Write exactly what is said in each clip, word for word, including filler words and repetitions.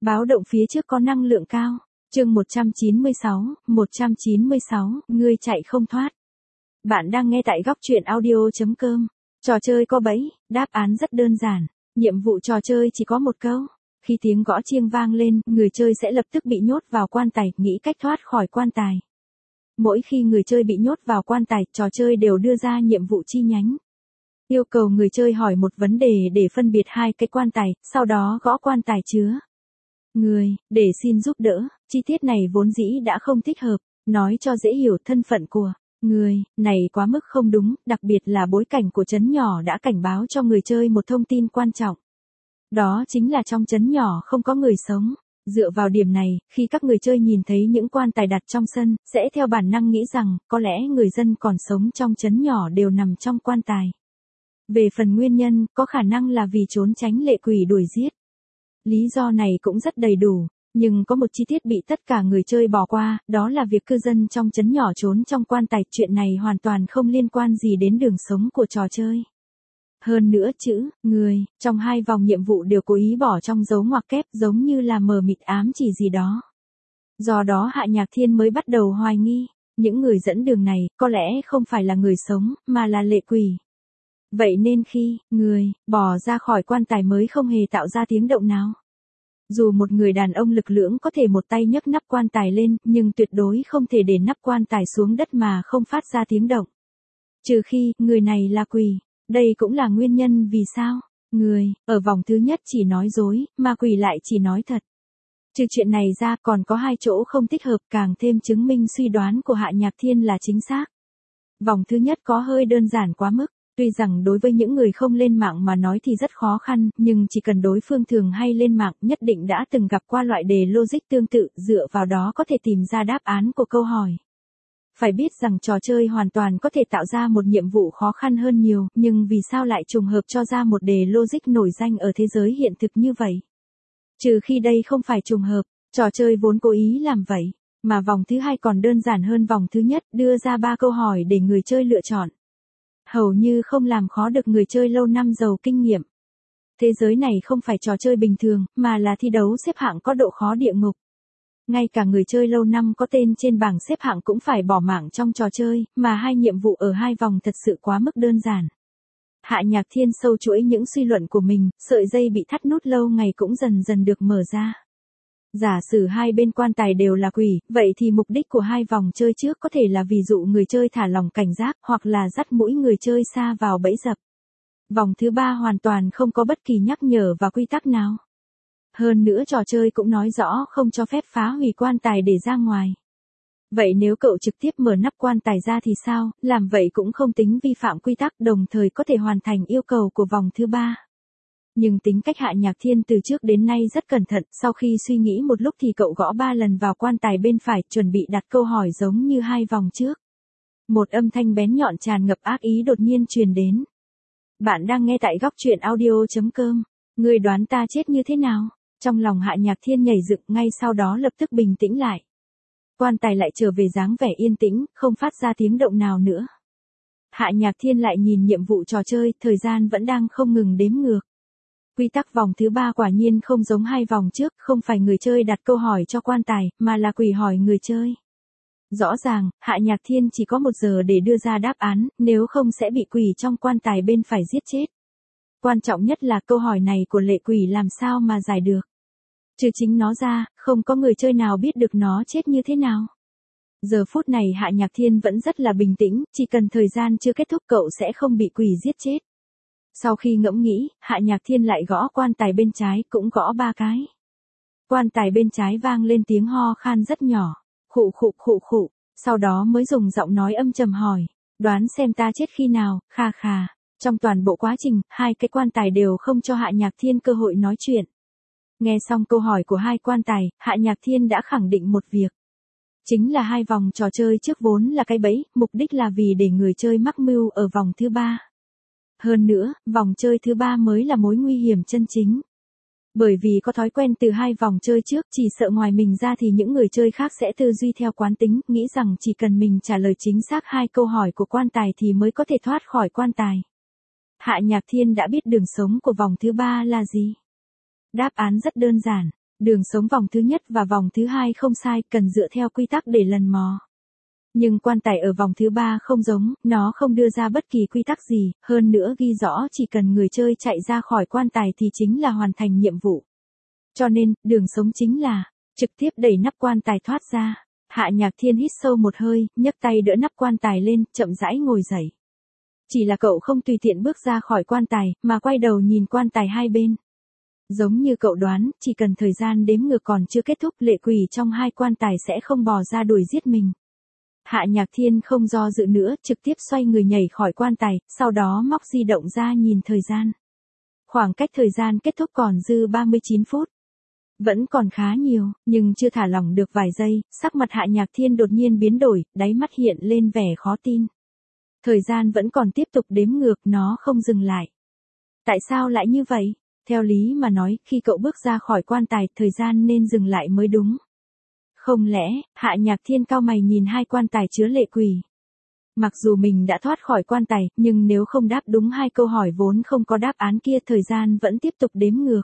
Báo động phía trước có năng lượng cao. Chương một trăm chín mươi sáu, một trăm chín mươi sáu, ngươi chạy không thoát. Bạn đang nghe tại góc truyện audio chấm com. Trò chơi có bẫy, đáp án rất đơn giản. Nhiệm vụ trò chơi chỉ có một câu. Khi tiếng gõ chiêng vang lên, người chơi sẽ lập tức bị nhốt vào quan tài, nghĩ cách thoát khỏi quan tài. Mỗi khi người chơi bị nhốt vào quan tài, trò chơi đều đưa ra nhiệm vụ chi nhánh. Yêu cầu người chơi hỏi một vấn đề để phân biệt hai cái quan tài, sau đó gõ quan tài chứa người, để xin giúp đỡ. Chi tiết này vốn dĩ đã không thích hợp, nói cho dễ hiểu thân phận của người này quá mức không đúng, đặc biệt là bối cảnh của trấn nhỏ đã cảnh báo cho người chơi một thông tin quan trọng. Đó chính là trong trấn nhỏ không có người sống. Dựa vào điểm này, khi các người chơi nhìn thấy những quan tài đặt trong sân, sẽ theo bản năng nghĩ rằng, có lẽ người dân còn sống trong trấn nhỏ đều nằm trong quan tài. Về phần nguyên nhân, có khả năng là vì trốn tránh lệ quỷ đuổi giết. Lý do này cũng rất đầy đủ, nhưng có một chi tiết bị tất cả người chơi bỏ qua, đó là việc cư dân trong trấn nhỏ trốn trong quan tài. Chuyện này hoàn toàn không liên quan gì đến đường sống của trò chơi. Hơn nữa chữ, người, trong hai vòng nhiệm vụ đều cố ý bỏ trong dấu ngoặc kép giống như là mờ mịt ám chỉ gì đó. Do đó Hạ Nhạc Thiên mới bắt đầu hoài nghi, những người dẫn đường này, có lẽ không phải là người sống, mà là lệ quỷ. Vậy nên khi, người, bỏ ra khỏi quan tài mới không hề tạo ra tiếng động nào. Dù một người đàn ông lực lưỡng có thể một tay nhấc nắp quan tài lên, nhưng tuyệt đối không thể để nắp quan tài xuống đất mà không phát ra tiếng động. Trừ khi, người này là quỷ. Đây cũng là nguyên nhân vì sao, người, ở vòng thứ nhất chỉ nói dối, mà quỷ lại chỉ nói thật. Trừ chuyện này ra còn có hai chỗ không thích hợp, càng thêm chứng minh suy đoán của Hạ Nhạc Thiên là chính xác. Vòng thứ nhất có hơi đơn giản quá mức. Tuy rằng đối với những người không lên mạng mà nói thì rất khó khăn, nhưng chỉ cần đối phương thường hay lên mạng nhất định đã từng gặp qua loại đề logic tương tự, dựa vào đó có thể tìm ra đáp án của câu hỏi. Phải biết rằng trò chơi hoàn toàn có thể tạo ra một nhiệm vụ khó khăn hơn nhiều, nhưng vì sao lại trùng hợp cho ra một đề logic nổi danh ở thế giới hiện thực như vậy? Trừ khi đây không phải trùng hợp, trò chơi vốn cố ý làm vậy, mà vòng thứ hai còn đơn giản hơn vòng thứ nhất, đưa ra ba câu hỏi để người chơi lựa chọn. Hầu như không làm khó được người chơi lâu năm giàu kinh nghiệm. Thế giới này không phải trò chơi bình thường, mà là thi đấu xếp hạng có độ khó địa ngục. Ngay cả người chơi lâu năm có tên trên bảng xếp hạng cũng phải bỏ mạng trong trò chơi, mà hai nhiệm vụ ở hai vòng thật sự quá mức đơn giản. Hạ Nhạc Thiên sâu chuỗi những suy luận của mình, sợi dây bị thắt nút lâu ngày cũng dần dần được mở ra. Giả sử hai bên quan tài đều là quỷ, vậy thì mục đích của hai vòng chơi trước có thể là ví dụ người chơi thả lòng cảnh giác, hoặc là dắt mũi người chơi xa vào bẫy dập. Vòng thứ ba hoàn toàn không có bất kỳ nhắc nhở và quy tắc nào. Hơn nữa trò chơi cũng nói rõ không cho phép phá hủy quan tài để ra ngoài. Vậy nếu cậu trực tiếp mở nắp quan tài ra thì sao, làm vậy cũng không tính vi phạm quy tắc, đồng thời có thể hoàn thành yêu cầu của vòng thứ ba. Nhưng tính cách Hạ Nhạc Thiên từ trước đến nay rất cẩn thận, sau khi suy nghĩ một lúc thì cậu gõ ba lần vào quan tài bên phải, chuẩn bị đặt câu hỏi giống như hai vòng trước. Một âm thanh bén nhọn tràn ngập ác ý đột nhiên truyền đến. Bạn đang nghe tại góc truyện audio chấm com. Ngươi đoán ta chết như thế nào? Trong lòng Hạ Nhạc Thiên nhảy dựng, ngay sau đó lập tức bình tĩnh lại. Quan tài lại trở về dáng vẻ yên tĩnh, không phát ra tiếng động nào nữa. Hạ Nhạc Thiên lại nhìn nhiệm vụ trò chơi, thời gian vẫn đang không ngừng đếm ngược. Quy tắc vòng thứ ba quả nhiên không giống hai vòng trước, không phải người chơi đặt câu hỏi cho quan tài, mà là quỷ hỏi người chơi. Rõ ràng, Hạ Nhạc Thiên chỉ có một giờ để đưa ra đáp án, nếu không sẽ bị quỷ trong quan tài bên phải giết chết. Quan trọng nhất là câu hỏi này của lệ quỷ làm sao mà giải được. Trừ chính nó ra, không có người chơi nào biết được nó chết như thế nào. Giờ phút này Hạ Nhạc Thiên vẫn rất là bình tĩnh, chỉ cần thời gian chưa kết thúc cậu sẽ không bị quỷ giết chết. Sau khi ngẫm nghĩ, Hạ Nhạc Thiên lại gõ quan tài bên trái, cũng gõ ba cái. Quan tài bên trái vang lên tiếng ho khan rất nhỏ, khụ khụ khụ khụ, sau đó mới dùng giọng nói âm trầm hỏi, đoán xem ta chết khi nào, kha kha. Trong toàn bộ quá trình, hai cái quan tài đều không cho Hạ Nhạc Thiên cơ hội nói chuyện. Nghe xong câu hỏi của hai quan tài, Hạ Nhạc Thiên đã khẳng định một việc. Chính là hai vòng trò chơi trước vốn là cái bẫy, mục đích là vì để người chơi mắc mưu ở vòng thứ ba. Hơn nữa, vòng chơi thứ ba mới là mối nguy hiểm chân chính. Bởi vì có thói quen từ hai vòng chơi trước, chỉ sợ ngoài mình ra thì những người chơi khác sẽ tư duy theo quán tính, nghĩ rằng chỉ cần mình trả lời chính xác hai câu hỏi của quan tài thì mới có thể thoát khỏi quan tài. Hạ Nhạc Thiên đã biết đường sống của vòng thứ ba là gì. Đáp án rất đơn giản, Đường sống vòng thứ nhất và vòng thứ hai không sai, cần dựa theo quy tắc để lần mò. Nhưng quan tài ở vòng thứ ba không giống, nó không đưa ra bất kỳ quy tắc gì, hơn nữa ghi rõ chỉ cần người chơi chạy ra khỏi quan tài thì chính là hoàn thành nhiệm vụ. Cho nên, đường sống chính là trực tiếp đẩy nắp quan tài thoát ra. Hạ Nhạc Thiên hít sâu một hơi, nhấc tay đỡ nắp quan tài lên, chậm rãi ngồi dậy. Chỉ là cậu không tùy tiện bước ra khỏi quan tài, mà quay đầu nhìn quan tài hai bên. Giống như cậu đoán, chỉ cần thời gian đếm ngược còn chưa kết thúc, lệ quỷ trong hai quan tài sẽ không bò ra đuổi giết mình. Hạ Nhạc Thiên không do dự nữa, trực tiếp xoay người nhảy khỏi quan tài, sau đó móc di động ra nhìn thời gian. Khoảng cách thời gian kết thúc còn dư ba mươi chín phút. Vẫn còn khá nhiều, nhưng chưa thả lỏng được vài giây, sắc mặt Hạ Nhạc Thiên đột nhiên biến đổi, đáy mắt hiện lên vẻ khó tin. Thời gian vẫn còn tiếp tục đếm ngược, nó không dừng lại. Tại sao lại như vậy? Theo lý mà nói, khi cậu bước ra khỏi quan tài, thời gian nên dừng lại mới đúng. Không lẽ, Hạ Nhạc Thiên cau mày nhìn hai quan tài chứa lệ quỷ. Mặc dù mình đã thoát khỏi quan tài, nhưng nếu không đáp đúng hai câu hỏi vốn không có đáp án kia, thời gian vẫn tiếp tục đếm ngược.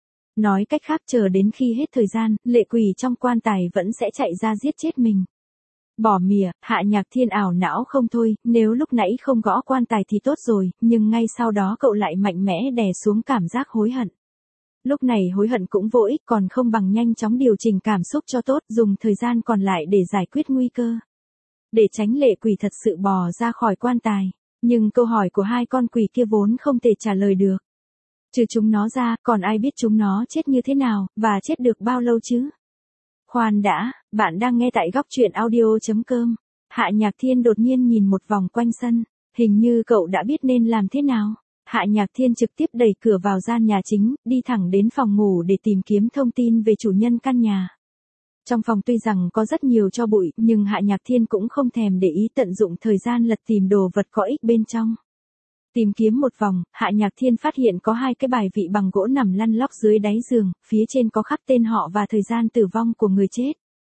Nói cách khác, chờ đến khi hết thời gian, lệ quỷ trong quan tài vẫn sẽ chạy ra giết chết mình. Bỏ mỉa, Hạ Nhạc Thiên ảo não không thôi, nếu lúc nãy không gõ quan tài thì tốt rồi, nhưng ngay sau đó cậu lại mạnh mẽ đè xuống cảm giác hối hận. Lúc này hối hận cũng vô ích, còn không bằng nhanh chóng điều chỉnh cảm xúc cho tốt, dùng thời gian còn lại để giải quyết nguy cơ. Để tránh lệ quỷ thật sự bò ra khỏi quan tài. Nhưng câu hỏi của hai con quỷ kia vốn không thể trả lời được. Trừ chúng nó ra, còn ai biết chúng nó chết như thế nào, và chết được bao lâu chứ? Khoan đã, bạn đang nghe tại góc truyện audio chấm com. Hạ Nhạc Thiên đột nhiên nhìn một vòng quanh sân, hình như cậu đã biết nên làm thế nào. Hạ Nhạc Thiên trực tiếp đẩy cửa vào gian nhà chính, đi thẳng đến phòng ngủ để tìm kiếm thông tin về chủ nhân căn nhà. Trong phòng tuy rằng có rất nhiều tro bụi, nhưng Hạ Nhạc Thiên cũng không thèm để ý, tận dụng thời gian lật tìm đồ vật có ích bên trong. Tìm kiếm một vòng, Hạ Nhạc Thiên phát hiện có hai cái bài vị bằng gỗ nằm lăn lóc dưới đáy giường, phía trên có khắc tên họ và thời gian tử vong của người chết.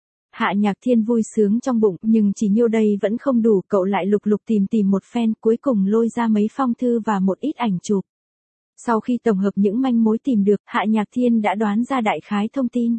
Hạ Nhạc Thiên vui sướng trong bụng, nhưng chỉ nhiêu đây vẫn không đủ, cậu lại lục lục tìm tìm một phen, cuối cùng lôi ra mấy phong thư và một ít ảnh chụp. Sau khi tổng hợp những manh mối tìm được, Hạ Nhạc Thiên đã đoán ra đại khái thông tin.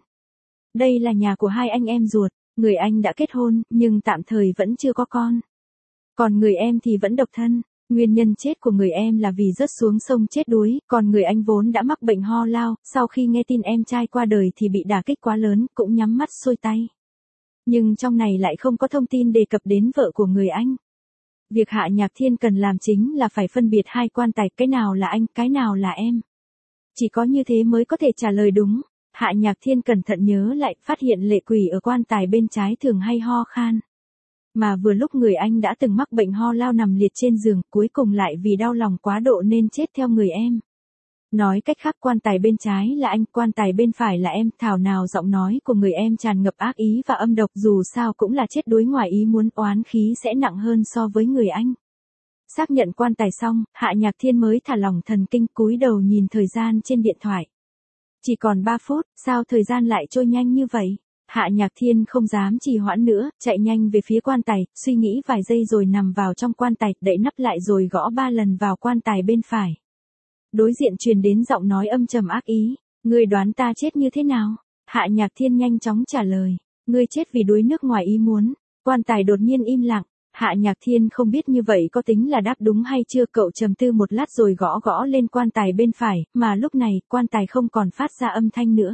Đây là nhà của hai anh em ruột, người anh đã kết hôn, nhưng tạm thời vẫn chưa có con. Còn người em thì vẫn độc thân. Nguyên nhân chết của người em là vì rớt xuống sông chết đuối, còn người anh vốn đã mắc bệnh ho lao, sau khi nghe tin em trai qua đời thì bị đả kích quá lớn, cũng nhắm mắt xuôi tay. Nhưng trong này lại không có thông tin đề cập đến vợ của người anh. Việc Hạ Nhạc Thiên cần làm chính là phải phân biệt hai quan tài, cái nào là anh, cái nào là em. Chỉ có như thế mới có thể trả lời đúng. Hạ Nhạc Thiên cẩn thận nhớ lại, phát hiện lệ quỷ ở quan tài bên trái thường hay ho khan. Mà vừa lúc người anh đã từng mắc bệnh ho lao nằm liệt trên giường, cuối cùng lại vì đau lòng quá độ nên chết theo người em. Nói cách khác, quan tài bên trái là anh, quan tài bên phải là em, thảo nào giọng nói của người em tràn ngập ác ý và âm độc, dù sao cũng là chết đuối ngoài ý muốn, oán khí sẽ nặng hơn so với người anh. Xác nhận quan tài xong, Hạ Nhạc Thiên mới thả lỏng thần kinh, cúi đầu nhìn thời gian trên điện thoại. Chỉ còn ba phút, sao thời gian lại trôi nhanh như vậy? Hạ Nhạc Thiên không dám trì hoãn nữa, chạy nhanh về phía quan tài, suy nghĩ vài giây rồi nằm vào trong quan tài, đậy nắp lại rồi gõ ba lần vào quan tài bên phải. Đối diện truyền đến giọng nói âm trầm ác ý, ngươi đoán ta chết như thế nào? Hạ Nhạc Thiên nhanh chóng trả lời, ngươi chết vì đuối nước ngoài ý muốn. Quan tài đột nhiên im lặng, Hạ Nhạc Thiên không biết như vậy có tính là đáp đúng hay chưa, cậu trầm tư một lát rồi gõ gõ lên quan tài bên phải, mà lúc này, quan tài không còn phát ra âm thanh nữa.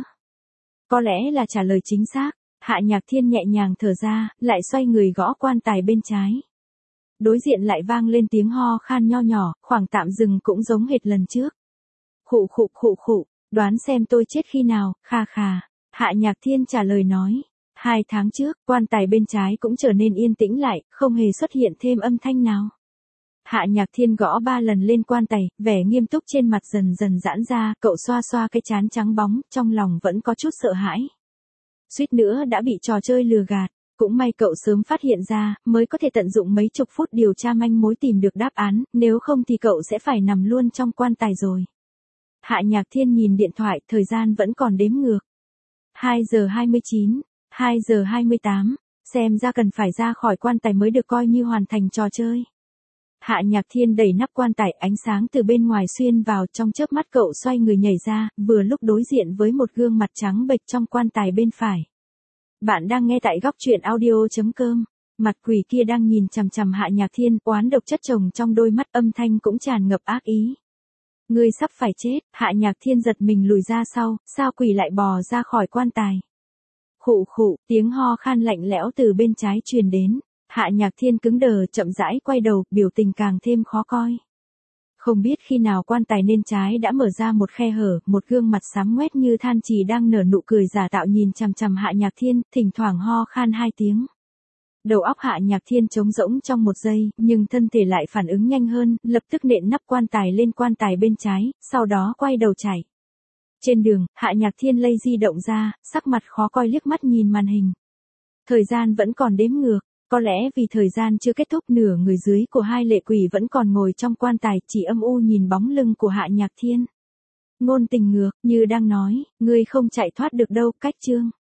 Có lẽ là trả lời chính xác, Hạ Nhạc Thiên nhẹ nhàng thở ra, lại xoay người gõ quan tài bên trái. Đối diện lại vang lên tiếng ho khan nho nhỏ, khoảng tạm dừng cũng giống hệt lần trước. Khụ khụ khụ khụ, đoán xem tôi chết khi nào, kha kha. Hạ Nhạc Thiên trả lời nói. Hai tháng trước, quan tài bên trái cũng trở nên yên tĩnh lại, không hề xuất hiện thêm âm thanh nào. Hạ Nhạc Thiên gõ ba lần lên quan tài, vẻ nghiêm túc trên mặt dần dần giãn ra, cậu xoa xoa cái trán trắng bóng, trong lòng vẫn có chút sợ hãi. Suýt nữa đã bị trò chơi lừa gạt, cũng may cậu sớm phát hiện ra, mới có thể tận dụng mấy chục phút điều tra manh mối tìm được đáp án, nếu không thì cậu sẽ phải nằm luôn trong quan tài rồi. Hạ Nhạc Thiên nhìn điện thoại, thời gian vẫn còn đếm ngược. hai giờ hai mươi chín, hai giờ hai mươi tám, xem ra cần phải ra khỏi quan tài mới được coi như hoàn thành trò chơi. Hạ Nhạc Thiên đẩy nắp quan tài, ánh sáng từ bên ngoài xuyên vào, trong chớp mắt cậu xoay người nhảy ra, vừa lúc đối diện với một gương mặt trắng bệch trong quan tài bên phải. Bạn đang nghe tại góc truyện audio.com. Mặt quỷ kia đang nhìn chằm chằm Hạ Nhạc Thiên, oán độc chất chồng trong đôi mắt, âm thanh cũng tràn ngập ác ý. Ngươi sắp phải chết. Hạ Nhạc Thiên giật mình lùi ra sau, sao quỷ lại bò ra khỏi quan tài. Khụ khụ, tiếng ho khan lạnh lẽo từ bên trái truyền đến. Hạ Nhạc Thiên cứng đờ, chậm rãi quay đầu, biểu tình càng thêm khó coi. Không biết khi nào quan tài nên trái đã mở ra một khe hở, một gương mặt xám ngoét như than chì đang nở nụ cười giả tạo nhìn chằm chằm Hạ Nhạc Thiên, thỉnh thoảng ho khan hai tiếng. Đầu óc Hạ Nhạc Thiên trống rỗng trong một giây, nhưng thân thể lại phản ứng nhanh hơn, lập tức nện nắp quan tài lên quan tài bên trái, sau đó quay đầu chạy. Trên đường, Hạ Nhạc Thiên lay di động ra, sắc mặt khó coi liếc mắt nhìn màn hình. Thời gian vẫn còn đếm ngược, có lẽ vì thời gian chưa kết thúc, nửa người dưới của hai lệ quỷ vẫn còn ngồi trong quan tài, chỉ âm u nhìn bóng lưng của Hạ Nhạc Thiên. Ngôn tình ngược, như đang nói, ngươi không chạy thoát được đâu, cách chương.